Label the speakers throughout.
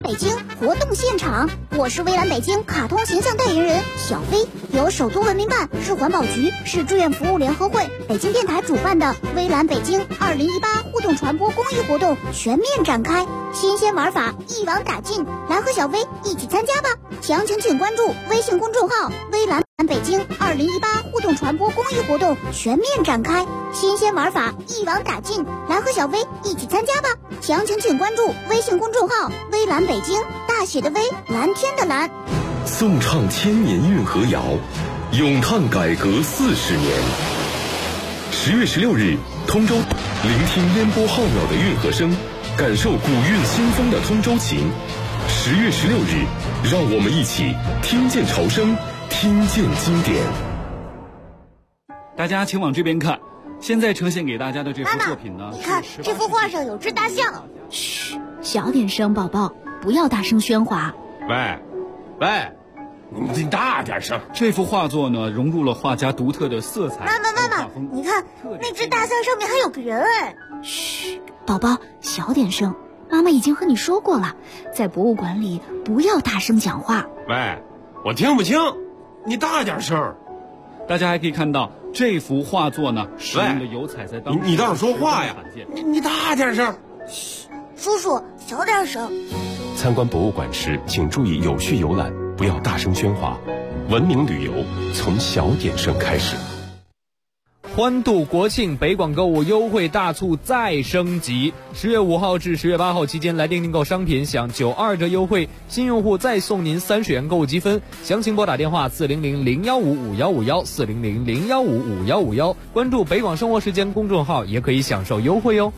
Speaker 1: 北京活动现场，我是蔚蓝北京卡通形象代言人小飞，由首都文明办、市环保局、市志愿服务联合会、北京电台主办的蔚蓝北京2018互动传播公益活动全面展开，新鲜玩法一网打尽，来和小飞一起参加吧！详情请关注微信公众号“蔚蓝北京2018互动传播公益活动全面展开，新鲜玩法一网打尽，来和小飞一起参加吧！详情请关注微信公众号“蔚蓝北京”，大写的微，蓝天的蓝。
Speaker 2: 颂唱千年运河谣，咏叹改革40年。10月16日，通州，聆听烟波浩渺的运河声，感受古韵新风的通州情。10月16日，让我们一起听见潮声，听见经典。
Speaker 3: 大家请往这边看，现在呈现给大家的这幅作品呢，
Speaker 1: 你看这幅画上有只大象。
Speaker 4: 嘘，小点声，宝宝，不要大声喧哗。
Speaker 5: 喂，你大点声。
Speaker 3: 这幅画作呢，融入了画家独特的色彩。
Speaker 1: 妈妈，你看那只大象上面还有个人哎。
Speaker 4: 嘘，宝宝，小点声。妈妈已经和你说过了，在博物馆里不要大声讲话。
Speaker 5: 喂，我听不清，你大点声。
Speaker 3: 大家还可以看到这幅画作呢，使用的油彩在当中。
Speaker 5: 你倒是说话呀！你大点声。
Speaker 1: 嘘，叔叔小点声。
Speaker 2: 参观博物馆时，请注意有序游览，不要大声喧哗。文明旅游从小点声开始。
Speaker 6: 欢度国庆，北广购物优惠大促再升级。10月5号至10月8号期间，来电订购商品享92折优惠，新用户再送您30元购物积分。详情拨打电话400-015-5151 400-015-5151，关注北广生活时间公众号也可以享受优惠哦。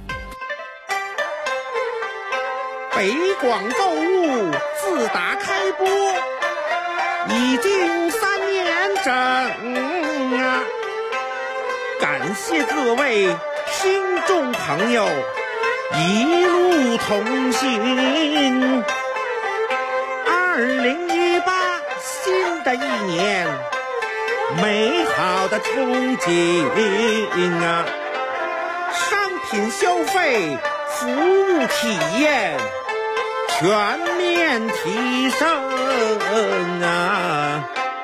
Speaker 7: 北广购物自打开播已经3年整啊！感谢各位听众朋友一路同行。2018新的一年，美好的憧憬啊！商品消费、服务体验全面提升啊！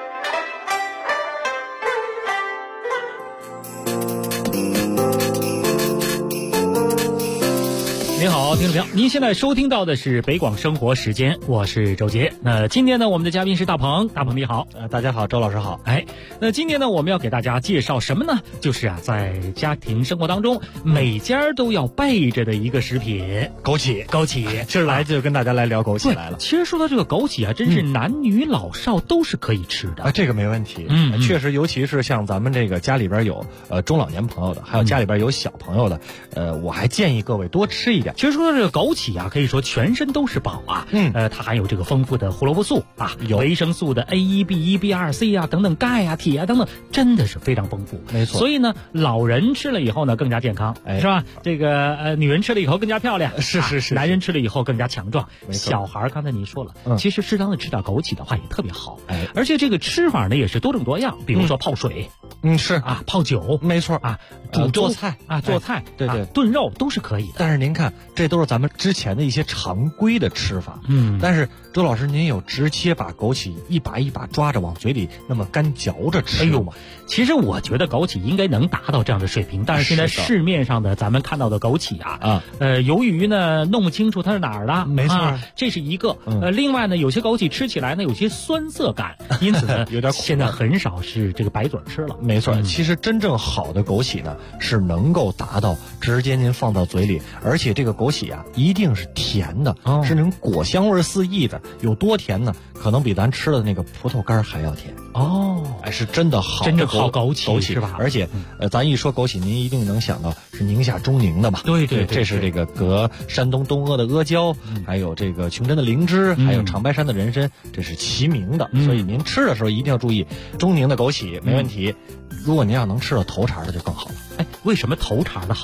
Speaker 8: 您好，听众朋友，您现在收听到的是北广生活时间，我是周杰。那今天呢，我们的嘉宾是大鹏，大鹏你好。
Speaker 9: 大家好，周老师好。
Speaker 8: 那今天呢，我们要给大家介绍什么呢？就是在家庭生活当中，每家都要备着的一个食品——枸杞。
Speaker 9: 今儿来就跟大家来聊枸杞来了。
Speaker 8: 其实说到这个枸杞啊，真是男女老少都是可以吃的。
Speaker 9: 这个没问题。确实，尤其是像咱们这个家里边有中老年朋友的，还有家里边有小朋友的，我还建议各位多吃一点。
Speaker 8: 其实说到这个枸杞啊，可以说全身都是宝啊。它含有这个丰富的胡萝卜素啊，有维生素的 A1、B1、B2、C 啊等等，钙啊、铁啊等等，真的是非常丰富。
Speaker 9: 没错。
Speaker 8: 所以呢，老人吃了以后呢更加健康，是吧？这个女人吃了以后更加漂亮，
Speaker 9: 是。
Speaker 8: 男人吃了以后更加强壮。
Speaker 9: 没错。
Speaker 8: 小孩刚才您说了，其实适当的吃点枸杞的话也特别好。而且这个吃法呢也是多种多样，比如说泡水，
Speaker 9: 是
Speaker 8: 啊，泡酒，
Speaker 9: 没错
Speaker 8: 啊，煮
Speaker 9: 做菜
Speaker 8: 啊，做菜，
Speaker 9: 对，
Speaker 8: 炖肉都是可以的。
Speaker 9: 但是您看，这都是咱们之前的一些常规的吃法。但是周老师，您有直接把枸杞一把一把抓着往嘴里那么干嚼着吃吗？
Speaker 8: 其实我觉得枸杞应该能达到这样的水平，但是现在市面上的咱们看到的枸杞啊，由于呢弄不清楚它是哪儿的，
Speaker 9: 没错，
Speaker 8: 这是一个。另外呢，有些枸杞吃起来呢有些酸涩感，因此呢
Speaker 9: 有点苦。
Speaker 8: 现在很少是这个白嘴吃了。
Speaker 9: 没错，其实真正好的枸杞呢是能够达到直接您放到嘴里，而且这个枸杞啊一定是甜的，是那种果香味四溢的。有多甜呢？可能比咱吃的那个葡萄干还要甜。是真的好，
Speaker 8: 真正好枸杞是吧？
Speaker 9: 而且咱一说枸杞，您一定能想到是宁夏中宁的吧？
Speaker 8: 对，
Speaker 9: 这是这个隔山东东阿的阿胶，还有这个琼珍的灵芝，还有长白山的人参，这是齐名的。所以您吃的时候一定要注意，中宁的枸杞没问题。如果您要能吃到头茬的就更好了。
Speaker 8: 为什么头茬的好呢？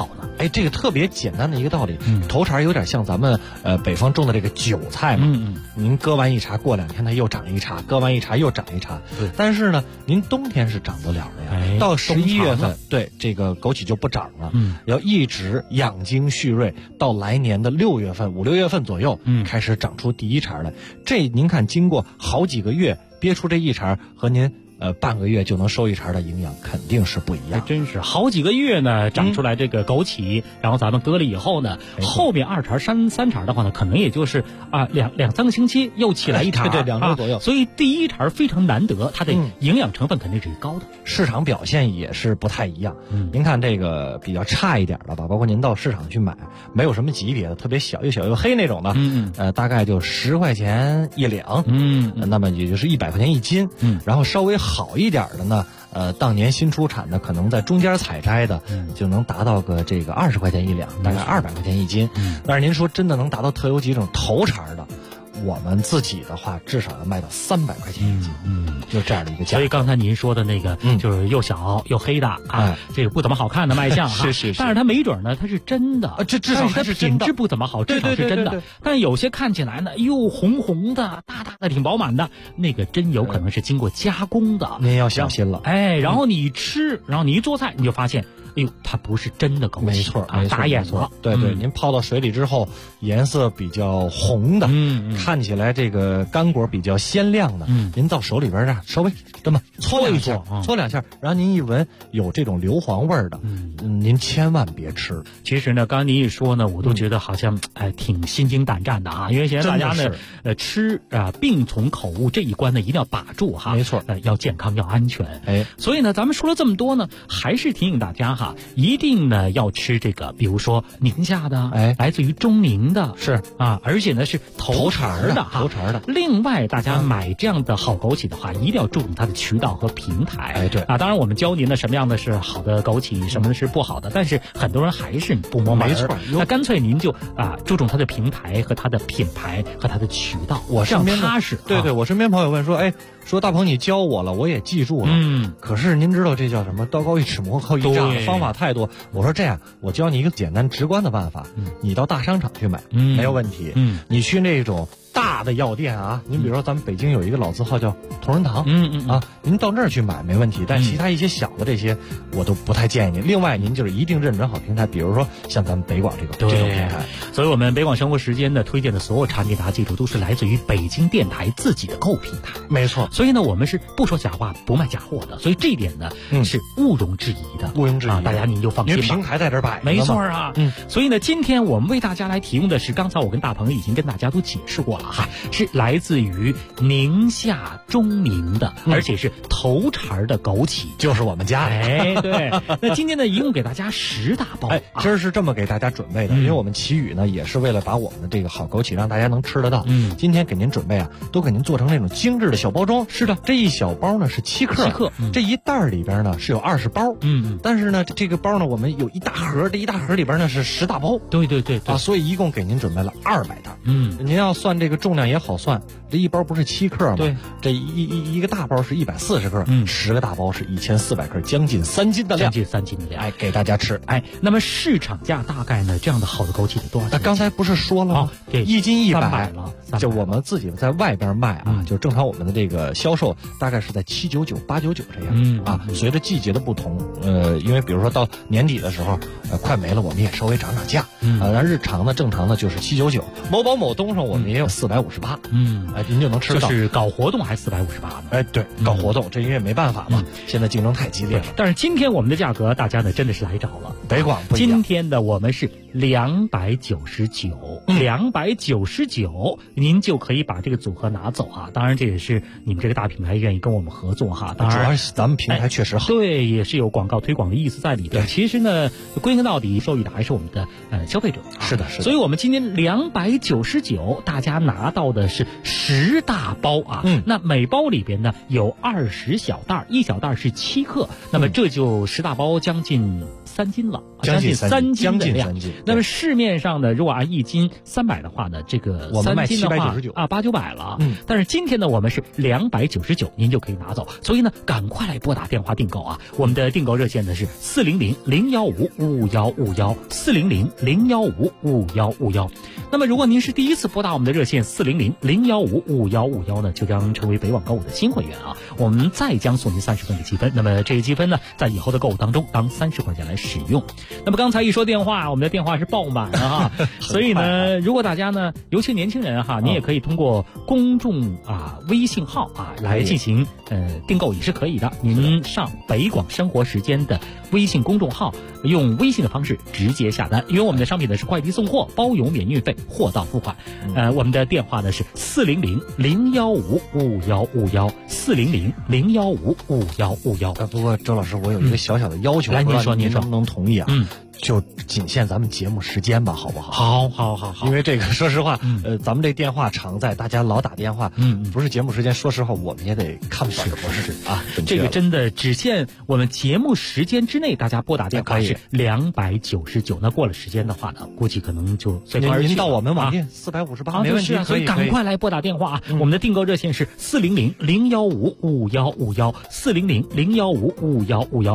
Speaker 9: 哎，这个特别简单的一个道理，头茬有点像咱们北方种的这个韭菜嘛，您割完一茬，过2天它又长一茬，割完一茬又长一茬。对，但是呢，您冬天是长不了的呀。到11月份，对这个枸杞就不长了，要一直养精蓄锐，到来年的6月份、5、6月份左右，开始长出第一茬来。这您看，经过好几个月憋出这一茬，和您半个月就能收一茬的营养肯定是不一样。
Speaker 8: 真是好几个月呢长出来这个枸杞，然后咱们割了以后呢，后面2茬、3茬的话呢，可能也就是2、3个星期又起来一茬，
Speaker 9: 对，2周左右。
Speaker 8: 所以第一茬非常难得，它的营养成分肯定是高的，
Speaker 9: 市场表现也是不太一样。您看这个比较差一点的吧，包括您到市场去买，没有什么级别的，特别小又小又黑那种的，大概就10块钱1两，那么也就是100块钱1斤，然后稍微好一点的呢，当年新出产的，可能在中间采摘的，就能达到个这个20块钱1两，大概200块钱1斤。但是您说真的能达到特有几种头茬的，我们自己的话至少要卖到300块钱1斤，就这样的一个价。
Speaker 8: 所以刚才您说的那个，就是又小又黑的这个不怎么好看的卖相
Speaker 9: 是，
Speaker 8: 但是它没准呢，它是真的，
Speaker 9: 这至少
Speaker 8: 它品质不怎么好，至少是真的。但有些看起来呢，又红红的、大大的、挺饱满的，那个真有可能是经过加工的，
Speaker 9: 您要小心了。
Speaker 8: 然后你吃，然后你一做菜，你就发现，哎呦，它不是真的枸杞，
Speaker 9: 没错，
Speaker 8: 打眼了。
Speaker 9: 对，您泡到水里之后，颜色比较红的，看起来这个干果比较鲜亮的，您到手里边稍微这么搓2下，然后您一闻有这种硫磺味的，您千万别吃。
Speaker 8: 其实呢，刚刚您一说呢，我都觉得好像挺心惊胆战的啊，因为现在大家呢吃病从口误这一关呢一定要把住哈，
Speaker 9: 没错，
Speaker 8: 要健康要安全。所以呢，咱们说了这么多呢，还是提醒大家一定呢要吃这个，比如说宁夏的，来自于中宁的，
Speaker 9: 是
Speaker 8: 而且呢是头茬的。另外，大家买这样的好枸杞的话，一定要注重它的渠道和平台。
Speaker 9: 对
Speaker 8: 当然我们教您的什么样的是好的枸杞，什么的是不好的，但是很多人还是不摸门。
Speaker 9: 没错，
Speaker 8: 那干脆您就注重它的平台和它的品牌和它的渠道，
Speaker 9: 我身边
Speaker 8: 踏实。
Speaker 9: 对，我身边朋友问说，说大鹏你教我了，我也记住了。可是您知道这叫什么？道高一尺，魔高一丈，方法太多。我说这样，我教你一个简单直观的办法，你到大商场去买，没有问题。你去那种大的药店您比如说咱们北京有一个老字号叫同仁堂，您到那儿去买没问题。但其他一些小的这些，我都不太建议您。另外，您就是一定认准好平台，比如说像咱们北广这种平台。
Speaker 8: 所以我们北广生活时间的推荐的所有产品，大家记住都是来自于北京电台自己的购平台。
Speaker 9: 没错。
Speaker 8: 所以呢，我们是不说假话，不卖假货的。所以这一点呢，是毋庸置疑的。
Speaker 9: 毋庸置疑
Speaker 8: 大家您就放心吧。
Speaker 9: 因为平台在这儿摆，
Speaker 8: 没错所以呢，今天我们为大家来提供的是，刚才我跟大鹏已经跟大家都解释过了是来自于宁夏中宁的，而且是头茬的枸杞，
Speaker 9: 就是我们家的。
Speaker 8: 对。那今天呢，一共给大家10大包。
Speaker 9: 今儿是这么给大家准备的，因为我们奇宇呢也是为了把我们的这个好枸杞让大家能吃得到。今天给您准备都给您做成那种精致的小包装。
Speaker 8: 是的，
Speaker 9: 这一小包呢是7克，这一袋里边呢是有20包。但是呢这个包呢我们有一大盒，这一大盒里边呢是10大包。
Speaker 8: 对
Speaker 9: 所以一共给您准备了200袋。您要算这个重量也好算，这一包不是7克吗？
Speaker 8: 对，
Speaker 9: 这一个大包是140克，10个大包是1400克，将近3斤的量。
Speaker 8: 将近3斤的量，
Speaker 9: 给大家吃。
Speaker 8: 那么市场价大概呢，这样的好的枸杞得多少钱？
Speaker 9: 刚才不是说了吗？1斤100
Speaker 8: 了，
Speaker 9: 就我们自己在外边卖就正常我们的这个销售大概是在799、899这样随着季节的不同，因为比如说到年底的时候，快没了，我们也稍微涨价。但日常呢，正常的就是799，某宝某东上我们也有458。您就能吃到。
Speaker 8: 就是搞活动还458呢？
Speaker 9: 对，搞活动，这因为没办法嘛，现在竞争太激烈了。
Speaker 8: 但是今天我们的价格，大家呢真的是来找了。
Speaker 9: 北广不一样，
Speaker 8: 今天的我们是299，299，您就可以把这个组合拿走当然，这也是你们这个大品牌愿意跟我们合作当然，
Speaker 9: 主要是咱们平台确实好。
Speaker 8: 对，也是有广告推广的意思在里边。其实呢，归根到底，受益的还是我们的消费者。
Speaker 9: 是的。
Speaker 8: 所以我们今天299，大家拿到的是10大包那每包里边呢有20小袋，1小袋是7克，那么这就10大包将近 3斤了，
Speaker 9: 将近
Speaker 8: 3斤的量。
Speaker 9: 将近3斤。
Speaker 8: 那么市面上呢，如果按1斤300的话呢，这个3斤的话800-900了。但是今天呢，我们是299，您就可以拿走。所以呢，赶快来拨打电话订购啊！我们的订购热线呢是400-015-515，400-015-515。那么如果您是第一次拨打我们的热线400-015-515呢，就将成为北网购物的新会员啊！我们再将送您30分的积分。那么这些积分呢，在以后的购物当中当30块钱来使用。那么刚才一说电话，我们的电话是爆满了哈，所以呢，如果大家呢，尤其年轻人哈，你也可以通过公众微信号来进行订购也是可以的。您上北广生活时间的微信公众号，用微信的方式直接下单，因为我们的商品呢是快递送货，包邮免运费，货到付款。我们的电话呢是400-015-515，400-015-515。
Speaker 9: 不过周老师，我有一个小小的要求，
Speaker 8: 来，您说，
Speaker 9: 您能不能同意啊？就仅限咱们节目时间吧，好不好？
Speaker 8: 好。
Speaker 9: 因为这个，说实话，咱们这电话常在，大家老打电话，不是节目时间，说实话，我们也得看不了。是啊，
Speaker 8: 这个真的只限我们节目时间之内，大家拨打电话是299。那过了时间的话呢，估计可能就随风而去。
Speaker 9: 您到我们网店458，没问题。
Speaker 8: 所以赶快来拨打电话啊！我们的订购热线是400-015-5151，400-015-5151。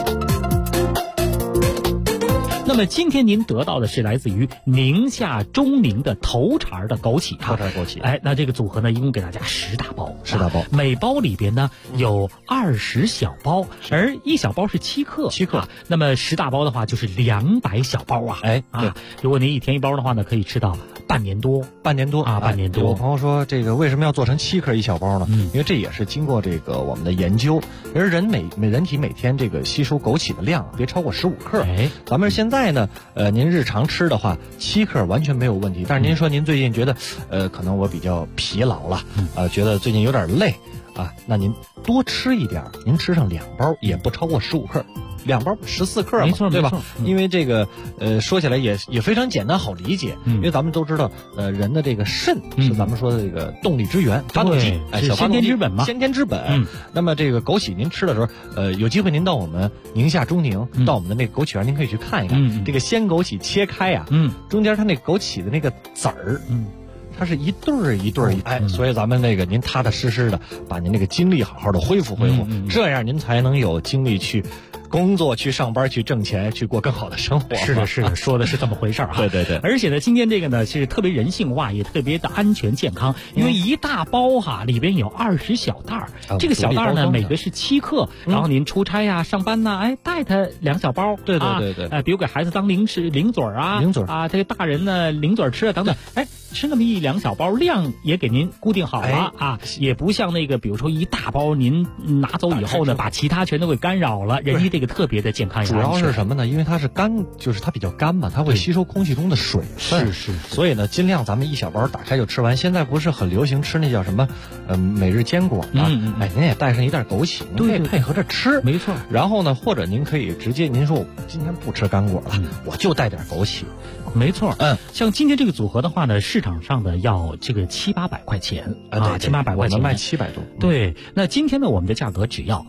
Speaker 8: 那么今天您得到的是来自于宁夏中宁的头茬的枸杞那这个组合呢，一共给大家10大包，每包里边呢有20小包，而1小包是7克，那么10大包的话就是200小包啊。如果您一天1包的话呢，可以吃到半年多。
Speaker 9: 有朋友说，这个为什么要做成7克1小包呢？因为这也是经过这个我们的研究，而人体每天这个吸收枸杞的量别超过15克。咱们现在呢，您日常吃的话7克完全没有问题。但是您说您最近觉得，可能我比较疲劳了，觉得最近有点累啊，那您多吃一点，您吃上2包也不超过15克。2包14克嘛，
Speaker 8: 没错，
Speaker 9: 对吧？因为这个说起来也非常简单好理解，因为咱们都知道，人的这个肾是咱们说的这个动力之源，发动机，小
Speaker 8: 先天之本嘛，
Speaker 9: 先天之本。那么这个枸杞您吃的时候，有机会您到我们宁夏中宁，到我们的那个枸杞园，您可以去看一看，这个鲜枸杞切开呀，中间它那枸杞的那个籽儿，它是一对儿一对儿，所以咱们那个您踏踏实实的把您那个精力好好的恢复，这样您才能有精力去工作，去上班，去挣钱，去过更好的生活。
Speaker 8: 是的，说的是这么回事儿
Speaker 9: 对。
Speaker 8: 而且呢，今天这个呢是特别人性化，也特别的安全健康，因为一大包里边有20小袋儿，这个小袋儿呢每个是7克，然后您出差呀、上班呐，带它2小包。
Speaker 9: 对，
Speaker 8: 比如给孩子当零嘴啊，这个大人呢零嘴吃等等，吃那么1-2小包，量也给您固定好了也不像那个比如说一大包您拿走以后呢，把其他全都给干扰了，人家这个特别的健康。
Speaker 9: 主要是什么呢？因为它是干，就是它比较干嘛，它会吸收空气中的水分。
Speaker 8: 是。
Speaker 9: 所以呢，尽量咱们1小包打开就吃完。现在不是很流行吃那叫什么每日坚果啊？您也带上一袋枸杞，您可以配合着吃。
Speaker 8: 没错。
Speaker 9: 然后呢，或者您可以直接您说我今天不吃干果了，我就带点枸杞。
Speaker 8: 没错，像今天这个组合的话呢，市场上的要这个700-800块钱700-800块钱，
Speaker 9: 我们卖700多。
Speaker 8: 对，那今天呢，我们的价格只要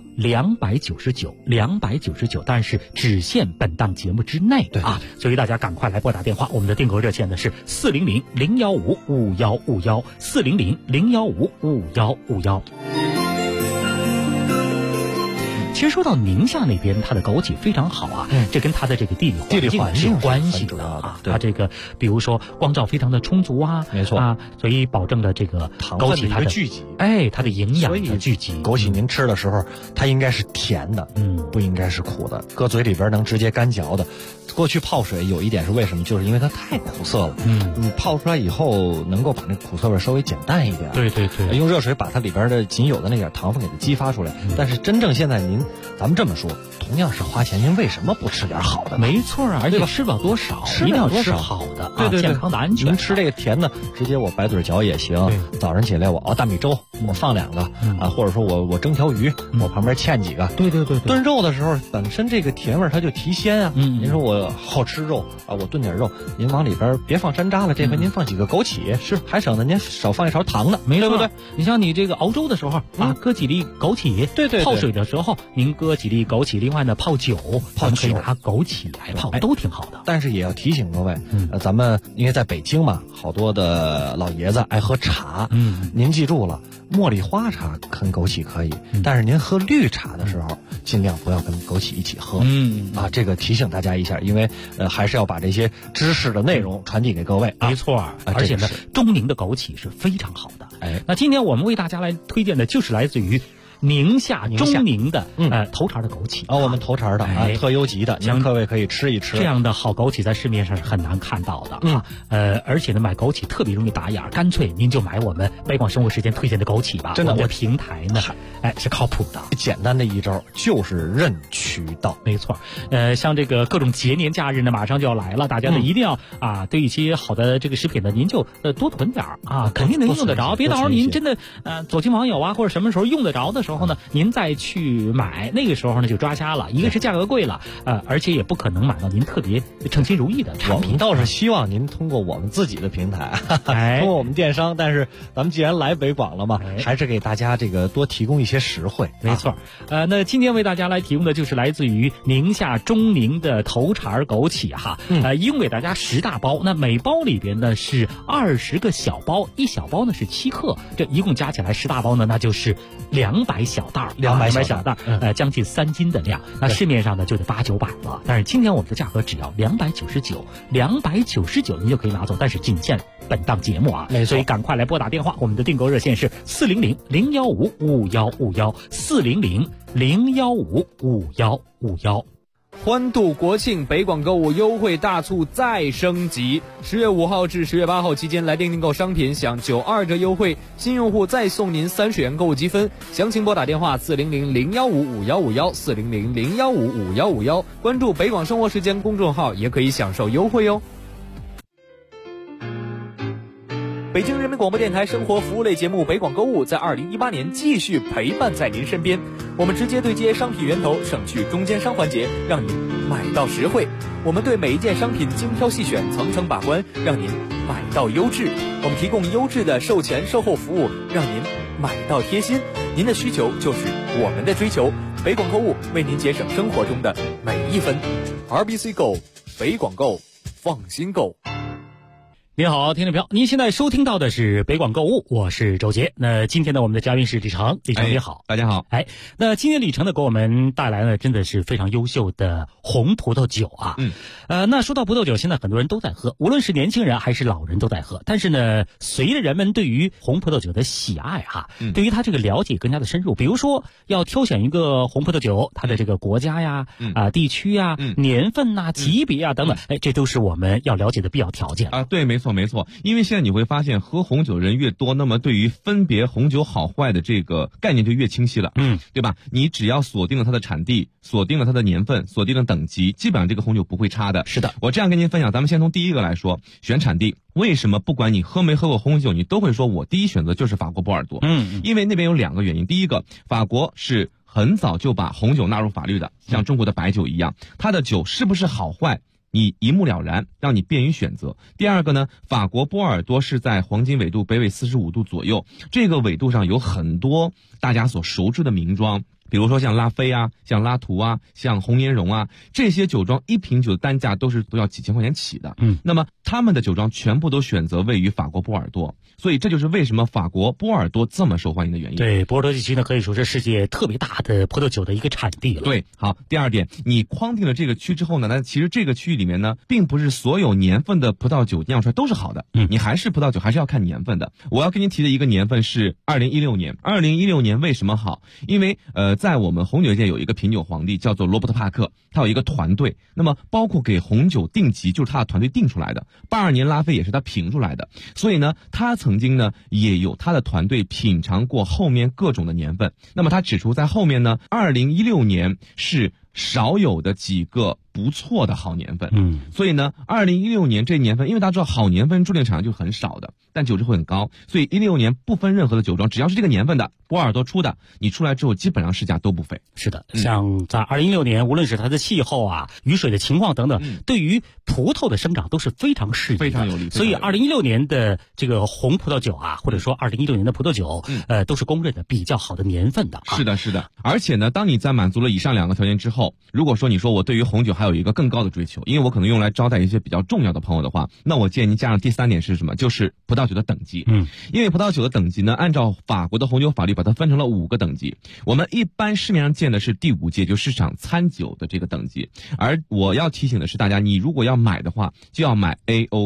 Speaker 8: 299，但是只限本档节目之内所以大家赶快来拨打电话，我们的订购热线呢是400-015-5151，400-015-5151。其实说到宁夏那边，它的枸杞非常好这跟它的这个地理环境是有关系的它这个比如说光照非常的充足
Speaker 9: 没错
Speaker 8: 所以保证了这个枸杞它的
Speaker 9: 聚集，
Speaker 8: 它的营养的聚集。
Speaker 9: 枸杞您吃的时候，它应该是甜的，不应该是苦的，搁嘴里边能直接干嚼的。过去泡水有一点是为什么？就是因为它太苦涩了。你泡出来以后，能够把那苦涩味稍微减淡一点。
Speaker 8: 对，
Speaker 9: 用热水把它里边的仅有的那点糖分给它激发出来。但是真正现在咱们这么说，同样是花钱，您为什么不吃点好的？
Speaker 8: 没错而且吃不了多少，一定要吃好的，
Speaker 9: 对，
Speaker 8: 健康的、安全。
Speaker 9: 您吃这个甜的，直接我白嘴嚼也行。早上起来我熬大米粥，我放2个或者说我蒸条鱼，我旁边芡几个。
Speaker 8: 对。
Speaker 9: 炖肉的时候，本身这个甜味它就提鲜啊。您说我好吃肉我炖点肉，您往里边别放山楂了，这回您放几个枸杞，还省得您少放一勺糖呢，
Speaker 8: 对不对？
Speaker 9: 你
Speaker 8: 像你这个熬粥的时候搁几粒枸杞，
Speaker 9: 对，
Speaker 8: 泡水的时候您搁几粒枸杞，另外呢泡酒，咱们可以拿枸杞来泡，都挺好的。
Speaker 9: 但是也要提醒各位，咱们因为在北京嘛，好多的老爷子爱喝茶，您记住了，茉莉花茶跟枸杞可以，但是您喝绿茶的时候，尽量不要跟枸杞一起喝。这个提醒大家一下，因为还是要把这些知识的内容传递给各位。
Speaker 8: 没错，而且呢，中宁的枸杞是非常好的。那今天我们为大家来推荐的就是来自于宁夏中宁的头茬的枸杞
Speaker 9: 我们头茬的特优级的，您各位可以吃一吃。
Speaker 8: 这样的好枸杞在市面上是很难看到的而且呢，买枸杞特别容易打眼，干脆您就买我们北广生活时间推荐的枸杞吧。
Speaker 9: 真的，
Speaker 8: 我们的平台呢，是靠谱的。
Speaker 9: 简单的一招就是认渠道，
Speaker 8: 没错。像这个各种节年假日呢，马上就要来了，大家呢一定要对一些好的这个食品呢，您就多囤点肯定能用得着。别到时候您真的走亲网友或者什么时候用得着的时候呢，您再去买，那个时候呢就抓瞎了。一个是价格贵了，而且也不可能买到您特别称心如意的产品。
Speaker 9: 我们倒是希望您通过我们自己的平台，通过我们电商。但是咱们既然来北广了嘛，还是给大家这个多提供一些实惠。
Speaker 8: 没错。那今天为大家来提供的就是来自于宁夏中宁的头茬枸杞一共给大家10大包，那每包里边呢是20个小包，一小包呢是7克，这一共加起来10大包呢，那就是200小袋，200小袋，将近3斤的量。那市面上呢就得800-900了，但是今天我们的价格只要299，299您就可以拿走，但是仅限本档节目所以赶快来拨打电话，我们的订购热线是400-015-5151，400-015-5151。
Speaker 6: 欢度国庆，北广购物优惠大促再升级！10月5号至10月8号期间，来电订购商品享92折优惠，新用户再送您30元购物积分。详情拨打电话400-015-5151，400-015-5151，关注北广生活时间公众号也可以享受优惠哟。北京人民广播电台生活服务类节目《北广购物》在2018年继续陪伴在您身边。我们直接对接商品源头，省去中间商环节，让您买到实惠。我们对每一件商品精挑细选，层层把关，让您买到优质。我们提供优质的售前售后服务，让您买到贴心。您的需求就是我们的追求。北广购物为您节省生活中的每一分。RBC Go， 北广购，放心购。
Speaker 8: 您好，听众朋友，您现在收听到的是北广购物，我是周杰。那今天呢，我们的嘉宾是李成，李成你好，
Speaker 10: 大家好。
Speaker 8: 那今天李成呢给我们带来了真的是非常优秀的红葡萄酒那说到葡萄酒，现在很多人都在喝，无论是年轻人还是老人都在喝。但是呢，随着人们对于红葡萄酒的喜爱对于它这个了解更加的深入，比如说要挑选一个红葡萄酒，它的这个国家呀、地区呀、年份呐、级别等等，这都是我们要了解的必要条件
Speaker 10: 对，没错。因为现在你会发现喝红酒人越多，那么对于分别红酒好坏的这个概念就越清晰了，对吧？你只要锁定了它的产地，锁定了它的年份，锁定了等级，基本上这个红酒不会差的。
Speaker 8: 是的，
Speaker 10: 我这样跟您分享，咱们先从第一个来说，选产地。为什么不管你喝没喝过红酒，你都会说我第一选择就是法国波尔多？因为那边有2个原因。第一个，法国是很早就把红酒纳入法律的，像中国的白酒一样，它的酒是不是好坏你一目了然，让你便于选择。第二个呢，法国波尔多是在黄金纬度北纬45度左右，这个纬度上有很多大家所熟知的名庄，比如说像拉菲像拉图像红颜绒这些酒庄一瓶酒的单价都要几千块钱起的。那么他们的酒庄全部都选择位于法国波尔多，所以这就是为什么法国波尔多这么受欢迎的原因。
Speaker 8: 对，波尔多地区呢可以说是世界特别大的葡萄酒的一个产地了。
Speaker 10: 对，好，第二点，你框定了这个区之后呢，那其实这个区域里面呢，并不是所有年份的葡萄酒酿出来都是好的，你还是葡萄酒还是要看年份的。我要跟您提的一个年份是2016年。2016年为什么好？因为在我们红酒界有一个品酒皇帝叫做罗伯特帕克，他有一个团队，那么包括给红酒定级就是他的团队定出来的，82年拉菲也是他评出来的，所以呢，他曾经呢也有他的团队品尝过后面各种的年份。那么他指出在后面呢，2016年是少有的几个不错的好年份。所以呢，2016年这年份，因为大家知道好年份驻店产量就很少的，但酒质会很高，所以16年不分任何的酒庄，只要是这个年份的波尔多出的，你出来之后基本上市价都不菲。
Speaker 8: 是的，像在2016年，无论是它的气候啊、雨水的情况等等，对于葡萄的生长都是非常适宜的，
Speaker 10: 非常有利。
Speaker 8: 所以2016年的这个红葡萄酒啊，或者说2016年的葡萄酒，都是公认的比较好的年份的。
Speaker 10: 是的，是的。而且呢，当你在满足了以上2个条件之后，如果说你说我对于红酒还有一个更高的追求，因为我可能用来招待一些比较重要的朋友的话，那我建议您加上第3点是什么？就是葡萄酒的等级。因为葡萄酒的等级呢，按照法国的红酒法律把它分成了5个等级。我们一般市面上见的是第5届，就市场餐酒的这个等级。而我要提醒的是大家，你如果要买的话，就要买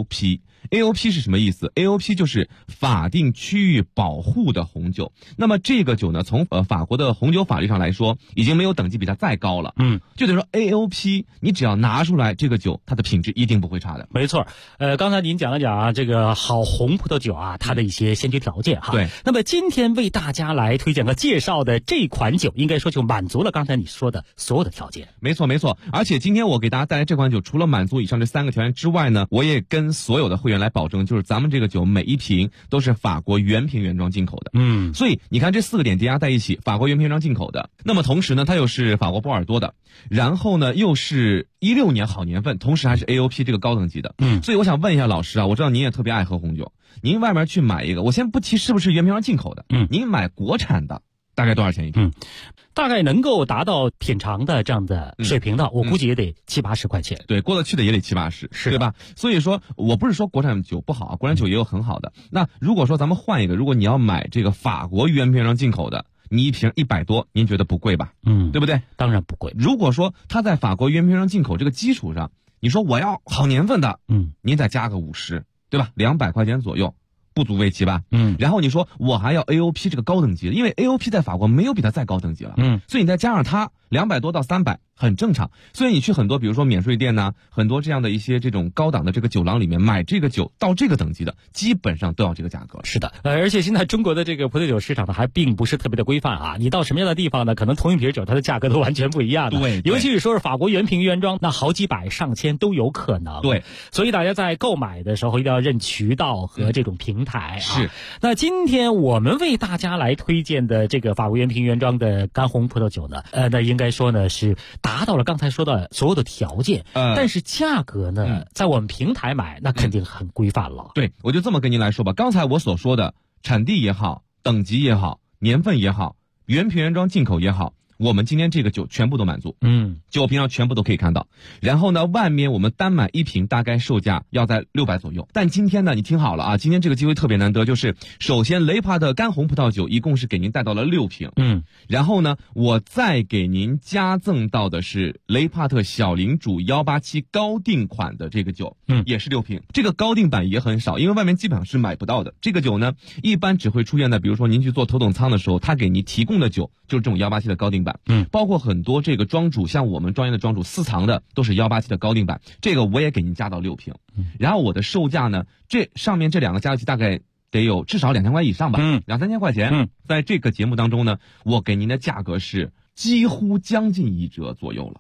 Speaker 10: AOP。AOP 是什么意思？ AOP 就是法定区域保护的红酒。那么这个酒呢，从法国的红酒法律上来说，已经没有等级比它再高了。就等于说 AOP 你只要拿出来，这个酒它的品质一定不会差的。
Speaker 8: 没错。刚才您讲了讲啊，这个好红葡萄酒啊，它的一些先决条件哈。
Speaker 10: 对。
Speaker 8: 那么今天为大家来推荐和介绍的这款酒，应该说就满足了刚才你说的所有的条件。
Speaker 10: 没错没错。而且今天我给大家带来这款酒，除了满足以上这3个条件之外呢，我也跟所有的会员来保证，就是咱们这个酒每一瓶都是法国原瓶原装进口的。所以你看这4个点叠加在一起，法国原瓶原装进口的，那么同时呢它又是法国波尔多的，然后呢又是16年好年份，同时还是 AOP 这个高等级的。所以我想问一下老师啊，我知道您也特别爱喝红酒，您外面去买一个，我先不提是不是原瓶原装进口的，您买国产的大概多少钱一瓶？
Speaker 8: 大概能够达到品尝的这样的水平的，我估计也得70-80块钱。
Speaker 10: 对，过得去的也得70-80，对吧？所以说我不是说国产酒不好啊，国产酒也有很好的。那如果说咱们换一个，如果你要买这个法国原瓶原装进口的，你一瓶100多，您觉得不贵吧？对不对？
Speaker 8: 当然不贵。
Speaker 10: 如果说它在法国原瓶原装进口这个基础上，你说我要好年份的，您再加个50，对吧？200块钱左右。不足为奇吧？然后你说我还要 AOP 这个高等级的，因为 AOP 在法国没有比它再高等级了。所以你再加上它200多到300，很正常。所以你去很多比如说免税店呐，很多这样的一些这种高档的这个酒廊里面买这个酒到这个等级的，基本上都要这个价格。
Speaker 8: 是的，而且现在中国的这个葡萄酒市场呢，还并不是特别的规范啊。你到什么样的地方呢，可能同一瓶酒它的价格都完全不一样的。
Speaker 10: 对，
Speaker 8: 尤其是说是法国原瓶原装，那好几百上千都有可能。
Speaker 10: 对，
Speaker 8: 所以大家在购买的时候一定要认渠道和这种平台啊。
Speaker 10: 是。
Speaker 8: 那今天我们为大家来推荐的这个法国原瓶原装的干红葡萄酒呢，那应该说呢是达到了刚才说的所有的条件，但是价格呢，在我们平台买那肯定很规范了。
Speaker 10: 对，我就这么跟您来说吧，刚才我所说的产地也好，等级也好，年份也好，原瓶原装进口也好，我们今天这个酒全部都满足，酒瓶上全部都可以看到。然后呢，外面我们单买1瓶大概售价要在600左右。但今天呢，你听好了啊，今天这个机会特别难得，就是首先雷帕特干红葡萄酒一共是给您带到了6瓶，然后呢，我再给您加赠到的是雷帕特小领主187高定款的这个酒，也是6瓶。这个高定版也很少，因为外面基本上是买不到的。这个酒呢，一般只会出现在比如说您去做头等舱的时候，他给您提供的酒就是这种187的高定版。包括很多这个庄主，像我们专业的庄主私藏的都是187的高定版，这个我也给您加到6瓶。然后我的售价呢，这上面这2个加一起大概得有至少2000块以上吧，2-3千块钱。在这个节目当中呢，我给您的价格是几乎将近1折左右了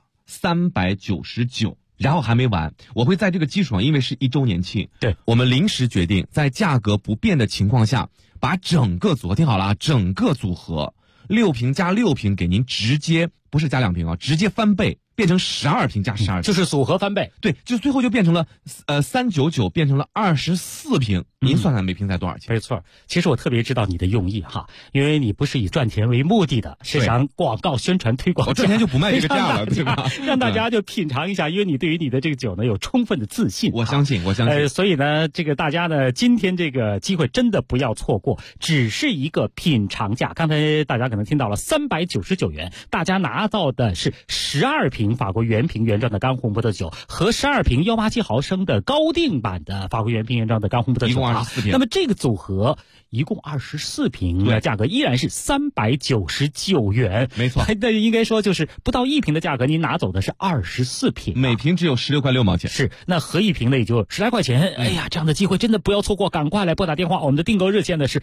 Speaker 10: ，399。然后还没完，我会在这个基础上，因为是1周年庆，
Speaker 8: 对，
Speaker 10: 我们临时决定在价格不变的情况下，把整个组合听好了啊，整个组合6瓶加6瓶给您直接不是加2瓶啊，直接翻倍变成12瓶加12瓶，
Speaker 8: 就是组合翻倍。
Speaker 10: 对，就最后就变成了399变成了24瓶。您算算每瓶才多少钱？
Speaker 8: 没错，其实我特别知道你的用意哈，因为你不是以赚钱为目的的，是想广告宣传推广。
Speaker 10: 我赚钱就不卖这个价了，对吧？
Speaker 8: 让大家就品尝一下，因为你对于你的这个酒呢有充分的自信。
Speaker 10: 我相信，我相信。
Speaker 8: 所以呢，这个大家呢，今天这个机会真的不要错过，只是一个品尝价。刚才大家可能听到了399元，大家拿到的是12瓶法国原瓶原装的干红葡萄酒和12瓶187毫升的高定版的法国原瓶原装的干红葡萄酒。
Speaker 10: 24瓶。
Speaker 8: 那么这个组合一共24瓶，对，价格依然是399元。
Speaker 10: 没错，
Speaker 8: 那应该说就是不到1瓶的价格，您拿走的是24瓶，
Speaker 10: 每瓶只有16块6毛钱。
Speaker 8: 是，那合1瓶呢也就10来块钱。哎呀，这样的机会真的不要错过，赶快来拨打电话。我们的订购热线呢是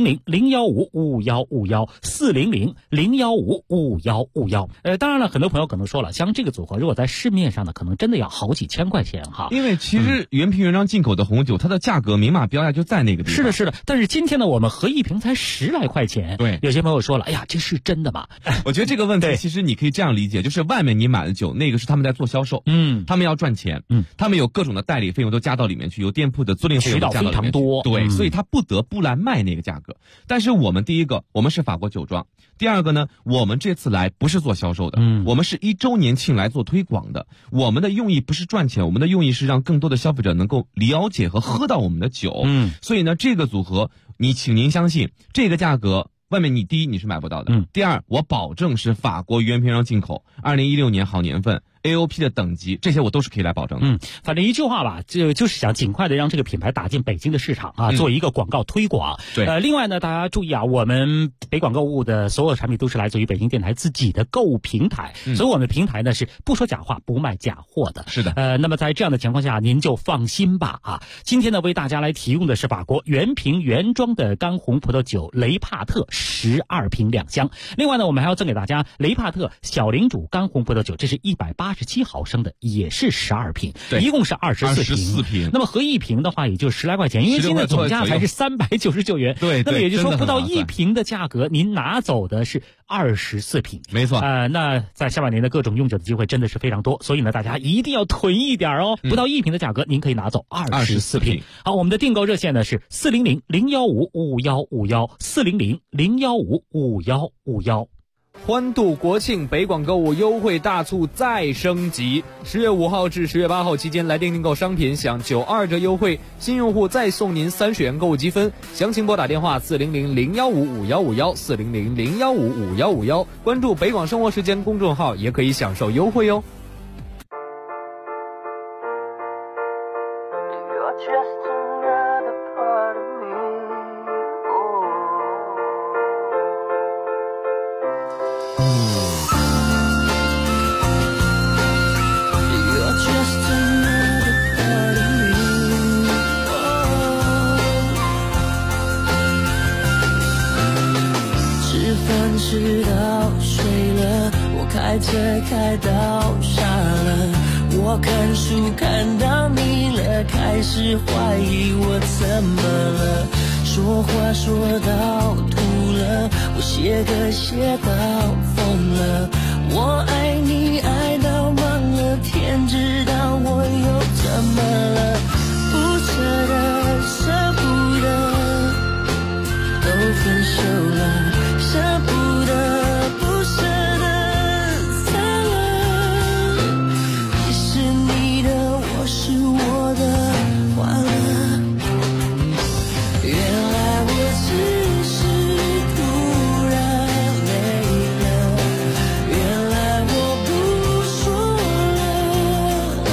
Speaker 8: 400-015-5151，400-015-5151。当然了，很多朋友可能说了，像这个组合如果在市面上呢，可能真的要好几千块钱哈。
Speaker 10: 因为其实原瓶原装进口的红酒，它的价格明码标价就在那个地方。
Speaker 8: 是的。但是今天呢，我们合1瓶才10来块钱。
Speaker 10: 对，
Speaker 8: 有些朋友说了，哎呀，这是真的吗？
Speaker 10: 我觉得这个问题其实你可以这样理解，就是外面你买的酒，那个是他们在做销售，他们要赚钱，他们有各种的代理费用都加到里面去，有店铺的租赁费用加到里面去，
Speaker 8: 渠道非常多，
Speaker 10: 对，所以他不得不来卖那个价格。但是我们第一个，我们是法国酒庄；第二个呢，我们这次来不是做销售的，我们是1周年庆来做推广的。我们的用意不是赚钱，我们的用意是让更多的消费者能够了解和喝到我们的酒。所以呢，这个组合，请您相信，这个价格外面第一你是买不到的，第二我保证是法国原瓶装进口，2016年好年份。AOP 的等级，这些我都是可以来保证的。
Speaker 8: 反正一句话吧，就是想尽快的让这个品牌打进北京的市场啊，做一个广告推广。
Speaker 10: 对，
Speaker 8: 另外呢，大家注意啊，我们北广购物的所有产品都是来自于北京电台自己的购物平台，所以我们的平台呢是不说假话，不卖假货的。
Speaker 10: 是的。
Speaker 8: 那么在这样的情况下，您就放心吧啊。今天呢，为大家来提供的是法国原瓶原装的干红葡萄酒雷帕特12瓶2箱。另外呢，我们还要赠给大家雷帕特小领主干红葡萄酒，这是187毫升的，也是12瓶，一共是24瓶。那么合1瓶的话，也就10来块钱，因为现在总价才是399元。
Speaker 10: 对，
Speaker 8: 那么也就是说，不到1瓶的价格，您拿走的是24瓶。
Speaker 10: 没错。
Speaker 8: 那在下半年的各种用酒的机会真的是非常多，所以呢，大家一定要囤一点哦。不到1瓶的价格，您可以拿走24瓶。好，我们的订购热线呢是400-015-5151，400-015-5151。
Speaker 6: 欢度国庆，北广购物优惠大促再升级。10月5号至10月8号期间，来电订购商品享92折优惠，新用户再送您30元购物积分。详情拨打电话400-015-5151，400-015-5151，关注北广生活时间公众号也可以享受优惠哟。
Speaker 11: 吃到睡了，我开车开到傻了，我看书看到腻了，开始怀疑我怎么了，说话说到吐了，我写歌写到疯了，我爱你爱到忘了，天知道我又怎么了，不舍得舍不得，都分手了，舍不得不舍得散了，你是你的，我是我的，完了，原来我只是突然累了，原来我不说了，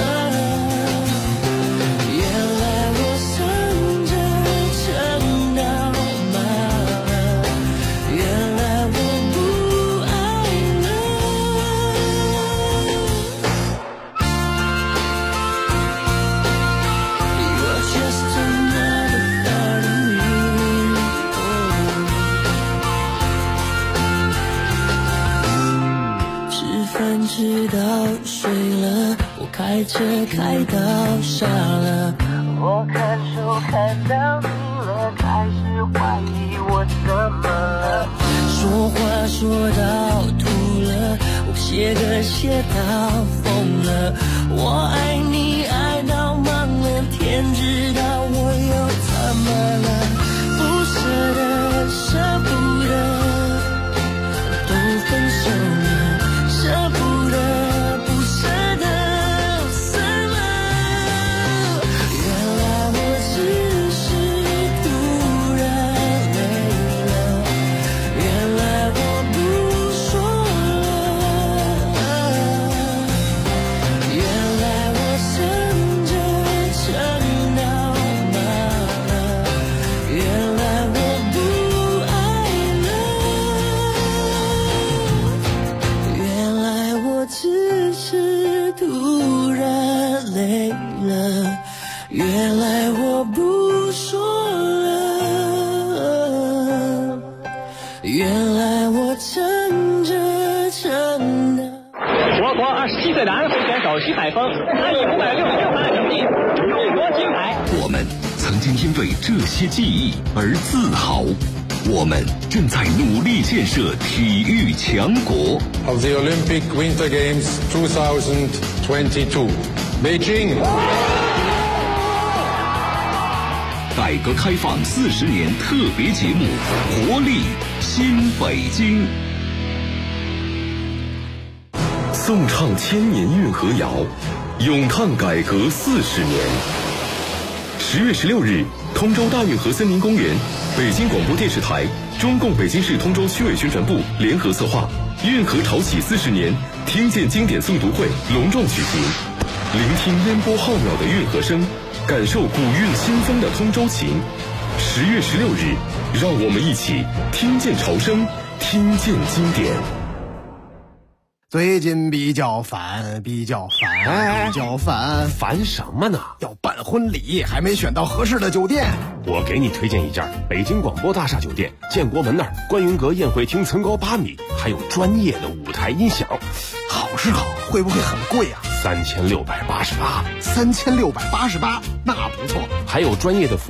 Speaker 11: 原来我算着撑到麻了，原来我不爱了。You're just another part of me. 吃饭吃到睡了，我开车开到傻了，我看书看到腻了，开始怀疑我怎么了，说话说到吐了，我写歌写到疯了，我爱你爱到忘了，天知道我又怎么了，不舍得舍不得，都分手了，舍不得不舍得散了，原来我只是突然累了，原来我不说了，原来我算原来我撑着长大。
Speaker 12: 我国27岁的安徽选手徐海峰，他以566分的成绩荣夺金牌。
Speaker 2: 我们曾经因为这些记忆而自豪，我们正在努力建设体育强国。
Speaker 13: Of the Olympic Winter Games 2022, Beijing。
Speaker 2: 改革开放40年特别节目《活力新北京》，颂唱千年运河谣，咏叹改革40年。10月16日，通州大运河森林公园，北京广播电视台、中共北京市通州区委宣传部联合策划，运河潮起40年听见经典诵读会隆重举行，聆听烟波浩渺的运河声，感受古韵新增的通州情。10月16日，让我们一起听见潮声，听见经典。
Speaker 14: 最近比较烦，
Speaker 5: 烦什么呢？
Speaker 14: 要办婚礼，还没选到合适的酒店。
Speaker 5: 我给你推荐一家北京广播大厦酒店，建国门那儿观云阁宴会厅层高8米，还有专业的舞台音响。
Speaker 14: 好是好，会不会很贵啊？
Speaker 5: 3688，
Speaker 14: 3688，那不错。
Speaker 5: 还有专业的服务。